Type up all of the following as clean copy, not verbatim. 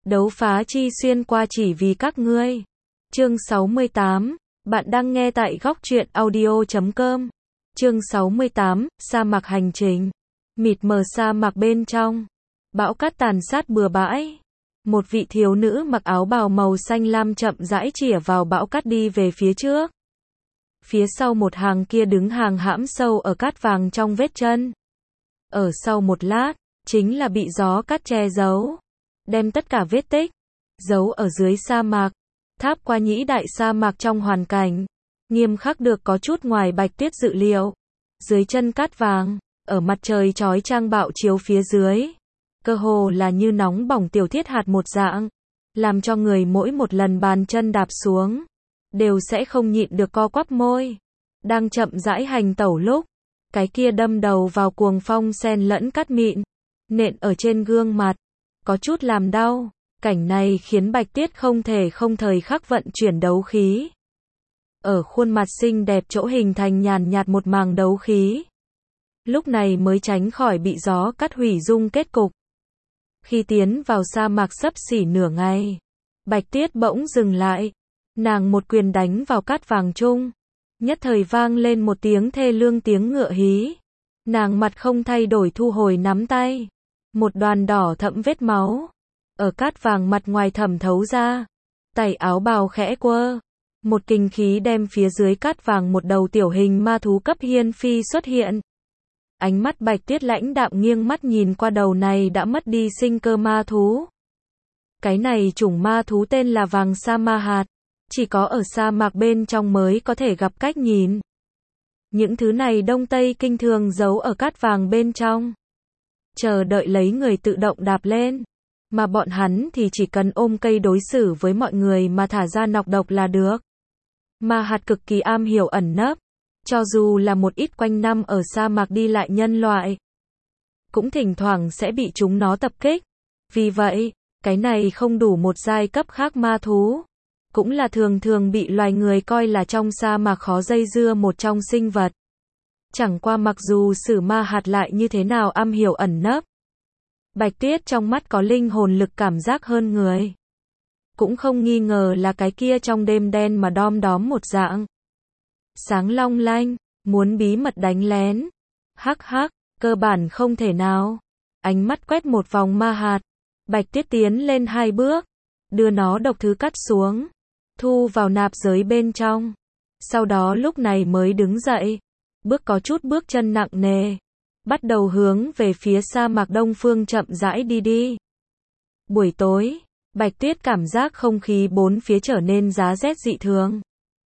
Đấu phá chi xuyên qua chỉ vì các ngươi. Chương 68. Bạn đang nghe tại góc truyện audio.com. Chương 68. Sa mạc hành trình. Mịt mờ sa mạc bên trong. Bão cát tàn sát bừa bãi. Một vị thiếu nữ mặc áo bào màu xanh lam chậm rãi chĩa vào bão cát đi về phía trước. Phía sau một hàng kia đứng hàng hãm sâu ở cát vàng trong vết chân. Ở sau một lát, chính là bị gió cát che giấu. Đem tất cả vết tích, giấu ở dưới sa mạc. Tháp qua nhĩ đại sa mạc trong hoàn cảnh nghiêm khắc được có chút ngoài Bạch Tuyết dự liệu. Dưới chân cát vàng, ở mặt trời chói chang bạo chiếu phía dưới, cơ hồ là như nóng bỏng tiểu thiết hạt một dạng, làm cho người mỗi một lần bàn chân đạp xuống, đều sẽ không nhịn được co quắp môi. Đang chậm rãi hành tẩu lúc, cái kia đâm đầu vào cuồng phong xen lẫn cát mịn, nện ở trên gương mặt, có chút làm đau. Cảnh này khiến Bạch Tuyết không thể không thời khắc vận chuyển đấu khí. Ở khuôn mặt xinh đẹp chỗ hình thành nhàn nhạt một màng đấu khí. Lúc này mới tránh khỏi bị gió cát hủy dung kết cục. Khi tiến vào sa mạc xấp xỉ nửa ngày, Bạch Tuyết bỗng dừng lại. Nàng một quyền đánh vào cát vàng chung. Nhất thời vang lên một tiếng thê lương tiếng ngựa hí. Nàng mặt không thay đổi thu hồi nắm tay. Một đoàn đỏ thẫm vết máu ở cát vàng mặt ngoài thẩm thấu ra. Tay áo bào khẽ quơ, một kình khí đem phía dưới cát vàng một đầu tiểu hình ma thú cấp hiên phi xuất hiện. Ánh mắt Bạch Tuyết lãnh đạm nghiêng mắt nhìn qua đầu này đã mất đi sinh cơ ma thú. Cái này chủng ma thú tên là vàng sa ma hạt, chỉ có ở sa mạc bên trong mới có thể gặp cách nhìn. Những thứ này Đông Tây Kinh thường giấu ở cát vàng bên trong, chờ đợi lấy người tự động đạp lên. Mà bọn hắn thì chỉ cần ôm cây đối xử với mọi người mà thả ra nọc độc là được. Ma hạt cực kỳ am hiểu ẩn nấp, cho dù là một ít quanh năm ở sa mạc đi lại nhân loại, cũng thỉnh thoảng sẽ bị chúng nó tập kích. Vì vậy, cái này không đủ một giai cấp khác ma thú, cũng là thường thường bị loài người coi là trong sa mạc khó dây dưa một trong sinh vật. Chẳng qua mặc dù sử ma hạt lại như thế nào am hiểu ẩn nấp, Bạch Tuyết trong mắt có linh hồn lực cảm giác hơn người. Cũng không nghi ngờ là cái kia trong đêm đen mà đom đóm một dạng. Sáng long lanh, muốn bí mật đánh lén. Hắc hắc, cơ bản không thể nào. Ánh mắt quét một vòng ma hạt. Bạch Tuyết tiến lên 2 bước. Đưa nó độc thứ cắt xuống. Thu vào nạp giới bên trong. Sau đó lúc này mới đứng dậy. Bước có chút bước chân nặng nề. Bắt đầu hướng về phía sa mạc đông phương chậm rãi đi đi. Buổi tối, Bạch Tuyết cảm giác không khí bốn phía trở nên giá rét dị thường.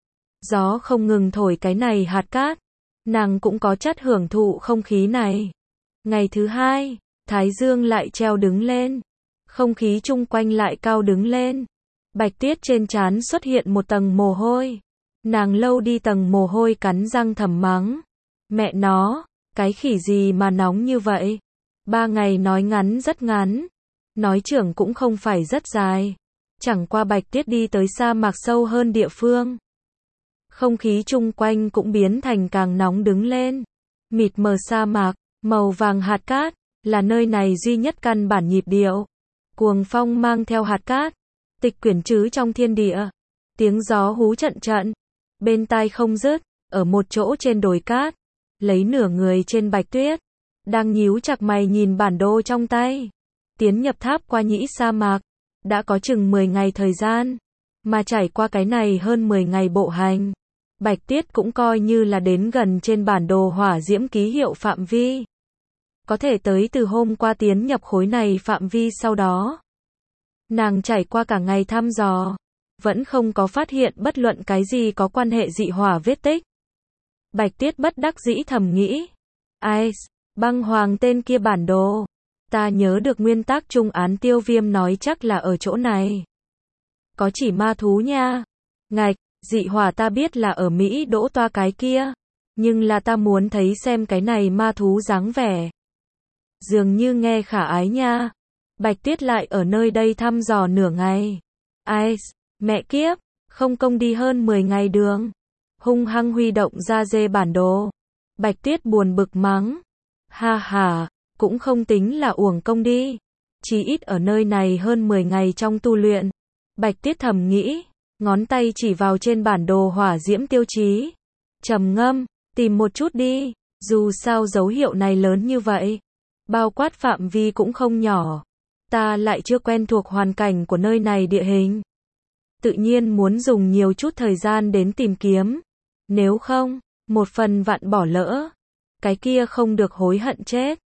Gió không ngừng thổi cái này hạt cát. Nàng cũng có chất hưởng thụ không khí này. Ngày thứ 2, Thái Dương lại treo đứng lên. Không khí chung quanh lại cao đứng lên. Bạch Tuyết trên trán xuất hiện một tầng mồ hôi. Nàng lâu đi tầng mồ hôi cắn răng thầm mắng. Mẹ nó, cái khỉ gì mà nóng như vậy? 3 ngày nói ngắn rất ngắn, nói trưởng cũng không phải rất dài. Chẳng qua Bạch Tuyết đi tới sa mạc sâu hơn địa phương. Không khí chung quanh cũng biến thành càng nóng đứng lên. Mịt mờ sa mạc, màu vàng hạt cát, là nơi này duy nhất căn bản nhịp điệu. Cuồng phong mang theo hạt cát, tịch quyển trứ trong thiên địa. Tiếng gió hú trận trận, bên tai không dứt, ở một chỗ trên đồi cát. Lấy nửa người trên Bạch Tuyết, đang nhíu chặt mày nhìn bản đồ trong tay. Tiến nhập tháp qua nhĩ sa mạc, đã có chừng 10 ngày thời gian, mà trải qua cái này hơn 10 ngày bộ hành. Bạch Tuyết cũng coi như là đến gần trên bản đồ hỏa diễm ký hiệu phạm vi. Có thể tới từ hôm qua tiến nhập khối này phạm vi sau đó. Nàng trải qua cả ngày thăm dò, vẫn không có phát hiện bất luận cái gì có quan hệ dị hỏa vết tích. Bạch Tuyết bất đắc dĩ thầm nghĩ. Ai, băng hoàng tên kia bản đồ. Ta nhớ được nguyên tắc trung án Tiêu Viêm nói chắc là ở chỗ này. Có chỉ ma thú nha. Ngạch, dị hỏa ta biết là ở Mỹ Đỗ Toa cái kia. Nhưng là ta muốn thấy xem cái này ma thú dáng vẻ. Dường như nghe khả ái nha. Bạch Tuyết lại ở nơi đây thăm dò nửa ngày. Ai, mẹ kiếp, không công đi hơn 10 ngày đường. Hung hăng huy động ra dê bản đồ. Bạch Tuyết buồn bực mắng. Ha ha, cũng không tính là uổng công đi. Chí ít ở nơi này hơn 10 ngày trong tu luyện. Bạch Tuyết thầm nghĩ, ngón tay chỉ vào trên bản đồ hỏa diễm tiêu chí. Trầm ngâm, tìm một chút đi, dù sao dấu hiệu này lớn như vậy. Bao quát phạm vi cũng không nhỏ. Ta lại chưa quen thuộc hoàn cảnh của nơi này địa hình. Tự nhiên muốn dùng nhiều chút thời gian đến tìm kiếm. Nếu không, một phần vạn bỏ lỡ. Cái kia không được hối hận chết.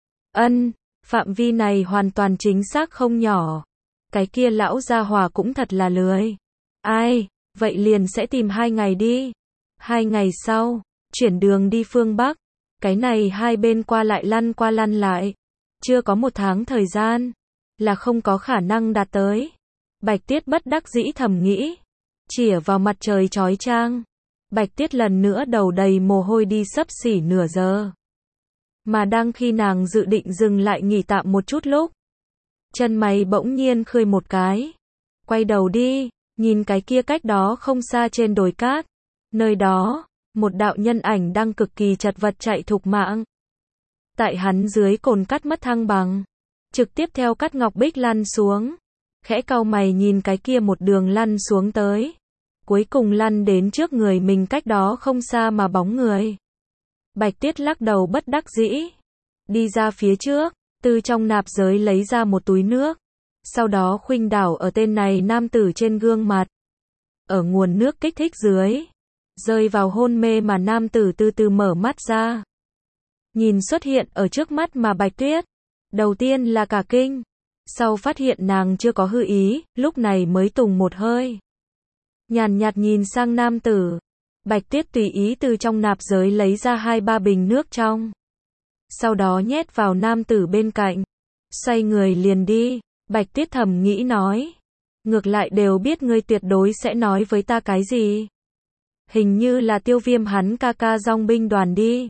Phạm vi này hoàn toàn chính xác không nhỏ. Cái kia lão gia hỏa cũng thật là lười. Ai, vậy liền sẽ tìm 2 ngày đi. 2 ngày sau, chuyển đường đi phương Bắc. Cái này hai bên qua lăn lại. Chưa có 1 tháng thời gian, là không có khả năng đạt tới. Bạch Tuyết bất đắc dĩ thầm nghĩ. Chĩa vào mặt trời chói chang. Bạch Tuyết lần nữa đầu đầy mồ hôi đi xấp xỉ nửa giờ. Mà đang khi nàng dự định dừng lại nghỉ tạm một chút lúc. Chân mày bỗng nhiên khơi một cái. Quay đầu đi, nhìn cái kia cách đó không xa trên đồi cát. Nơi đó, một đạo nhân ảnh đang cực kỳ chật vật chạy thục mạng. Tại hắn dưới cồn cắt mất thăng bằng. Trực tiếp theo cắt ngọc bích lăn xuống. Khẽ cau mày nhìn cái kia một đường lăn xuống tới. Cuối cùng lăn đến trước người mình cách đó không xa mà bóng người. Bạch Tuyết lắc đầu bất đắc dĩ. Đi ra phía trước, từ trong nạp giới lấy ra một túi nước. Sau đó khuynh đảo ở tên này nam tử trên gương mặt. Ở nguồn nước kích thích dưới. Rơi vào hôn mê mà nam tử từ từ mở mắt ra. Nhìn xuất hiện ở trước mắt mà Bạch Tuyết. Đầu tiên là cả kinh. Sau phát hiện nàng chưa có hư ý, lúc này mới tùng một hơi. Nhàn nhạt nhìn sang nam tử. Bạch Tuyết tùy ý từ trong nạp giới lấy ra 2-3 bình nước trong. Sau đó nhét vào nam tử bên cạnh. Xoay người liền đi. Bạch Tuyết thầm nghĩ nói. Ngược lại đều biết ngươi tuyệt đối sẽ nói với ta cái gì. Hình như là Tiêu Viêm hắn ca ca dòng binh đoàn đi.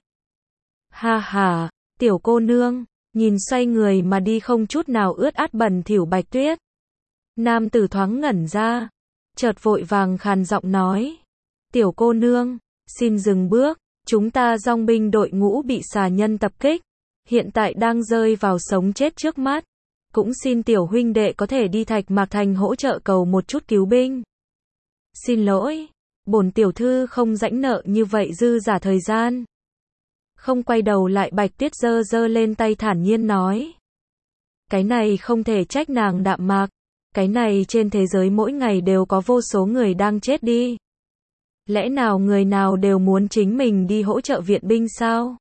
Ha ha, tiểu cô nương. Nhìn xoay người mà đi không chút nào ướt át bẩn thỉu Bạch Tuyết. Nam tử thoáng ngẩn ra. Chợt vội vàng khàn giọng nói. Tiểu cô nương, xin dừng bước. Chúng ta dòng binh đội ngũ bị xà nhân tập kích. Hiện tại đang rơi vào sống chết trước mắt. Cũng xin tiểu huynh đệ có thể đi Thạch Mạc Thành hỗ trợ cầu một chút cứu binh. Xin lỗi, bổn tiểu thư không rãnh nợ như vậy dư giả thời gian. Không quay đầu lại Bạch Tuyết giơ giơ lên tay thản nhiên nói. Cái này không thể trách nàng đạm mạc. Cái này trên thế giới mỗi ngày đều có vô số người đang chết đi. Lẽ nào người nào đều muốn chính mình đi hỗ trợ viện binh sao?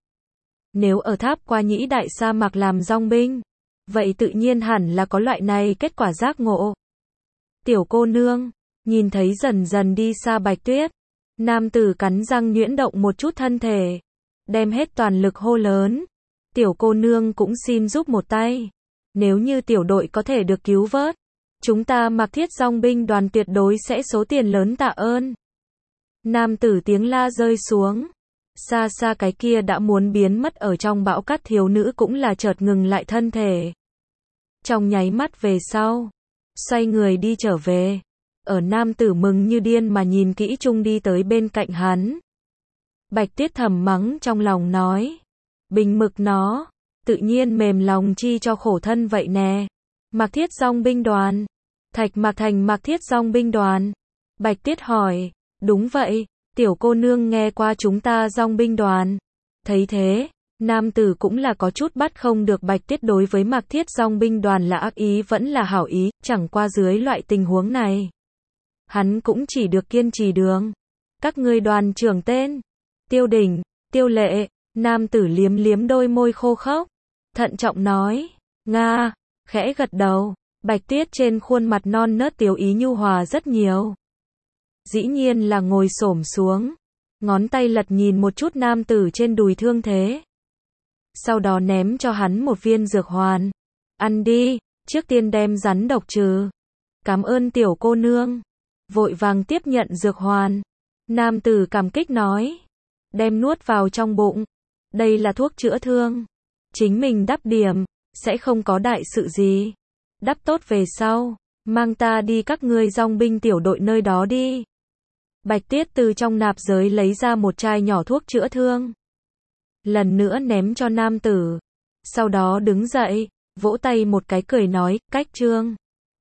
Nếu ở Tháp Qua Nhĩ Đại Sa Mạc làm dòng binh, vậy tự nhiên hẳn là có loại này kết quả giác ngộ. Tiểu cô nương, nhìn thấy dần dần đi xa Bạch Tuyết, nam tử cắn răng nhuyễn động một chút thân thể, đem hết toàn lực hô lớn. Tiểu cô nương cũng xin giúp một tay. Nếu như tiểu đội có thể được cứu vớt, chúng ta Mạc Thiết dòng binh đoàn tuyệt đối sẽ số tiền lớn tạ ơn. Nam tử tiếng la rơi xuống. Xa xa cái kia đã muốn biến mất ở trong bão cát thiếu nữ cũng là chợt ngừng lại thân thể. Trong nháy mắt về sau, xoay người đi trở về. Ở nam tử mừng như điên mà nhìn kỹ chung đi tới bên cạnh hắn. Bạch Tuyết thầm mắng trong lòng nói. Bình mực nó, tự nhiên mềm lòng chi cho khổ thân vậy nè. Mạc Thiết dòng binh đoàn. Thạch Mạc Thành Mạc Thiết dòng binh đoàn. Bạch Tuyết hỏi. Đúng vậy, tiểu cô nương nghe qua chúng ta dòng binh đoàn. Thấy thế, nam tử cũng là có chút bắt không được Bạch Tuyết đối với Mạc Thiết dòng binh đoàn là ác ý vẫn là hảo ý, chẳng qua dưới loại tình huống này. Hắn cũng chỉ được kiên trì đường. Các ngươi đoàn trưởng tên. Tiêu Đỉnh, Tiêu Lệ, nam tử liếm liếm đôi môi khô khốc. Thận trọng nói. Nga, khẽ gật đầu. Bạch Tuyết trên khuôn mặt non nớt tiểu ý nhu hòa rất nhiều. Dĩ nhiên là ngồi xổm xuống. Ngón tay lật nhìn một chút nam tử trên đùi thương thế. Sau đó ném cho hắn một viên dược hoàn. Ăn đi, trước tiên đem rắn độc trừ. Cảm ơn tiểu cô nương. Vội vàng tiếp nhận dược hoàn. Nam tử cảm kích nói. Đem nuốt vào trong bụng. Đây là thuốc chữa thương. Chính mình đắp điểm, sẽ không có đại sự gì. Đắp tốt về sau, mang ta đi các ngươi dòng binh tiểu đội nơi đó đi. Bạch Tuyết từ trong nạp giới lấy ra một chai nhỏ thuốc chữa thương. Lần nữa ném cho nam tử. Sau đó đứng dậy, vỗ tay một cái cười nói, cách chương.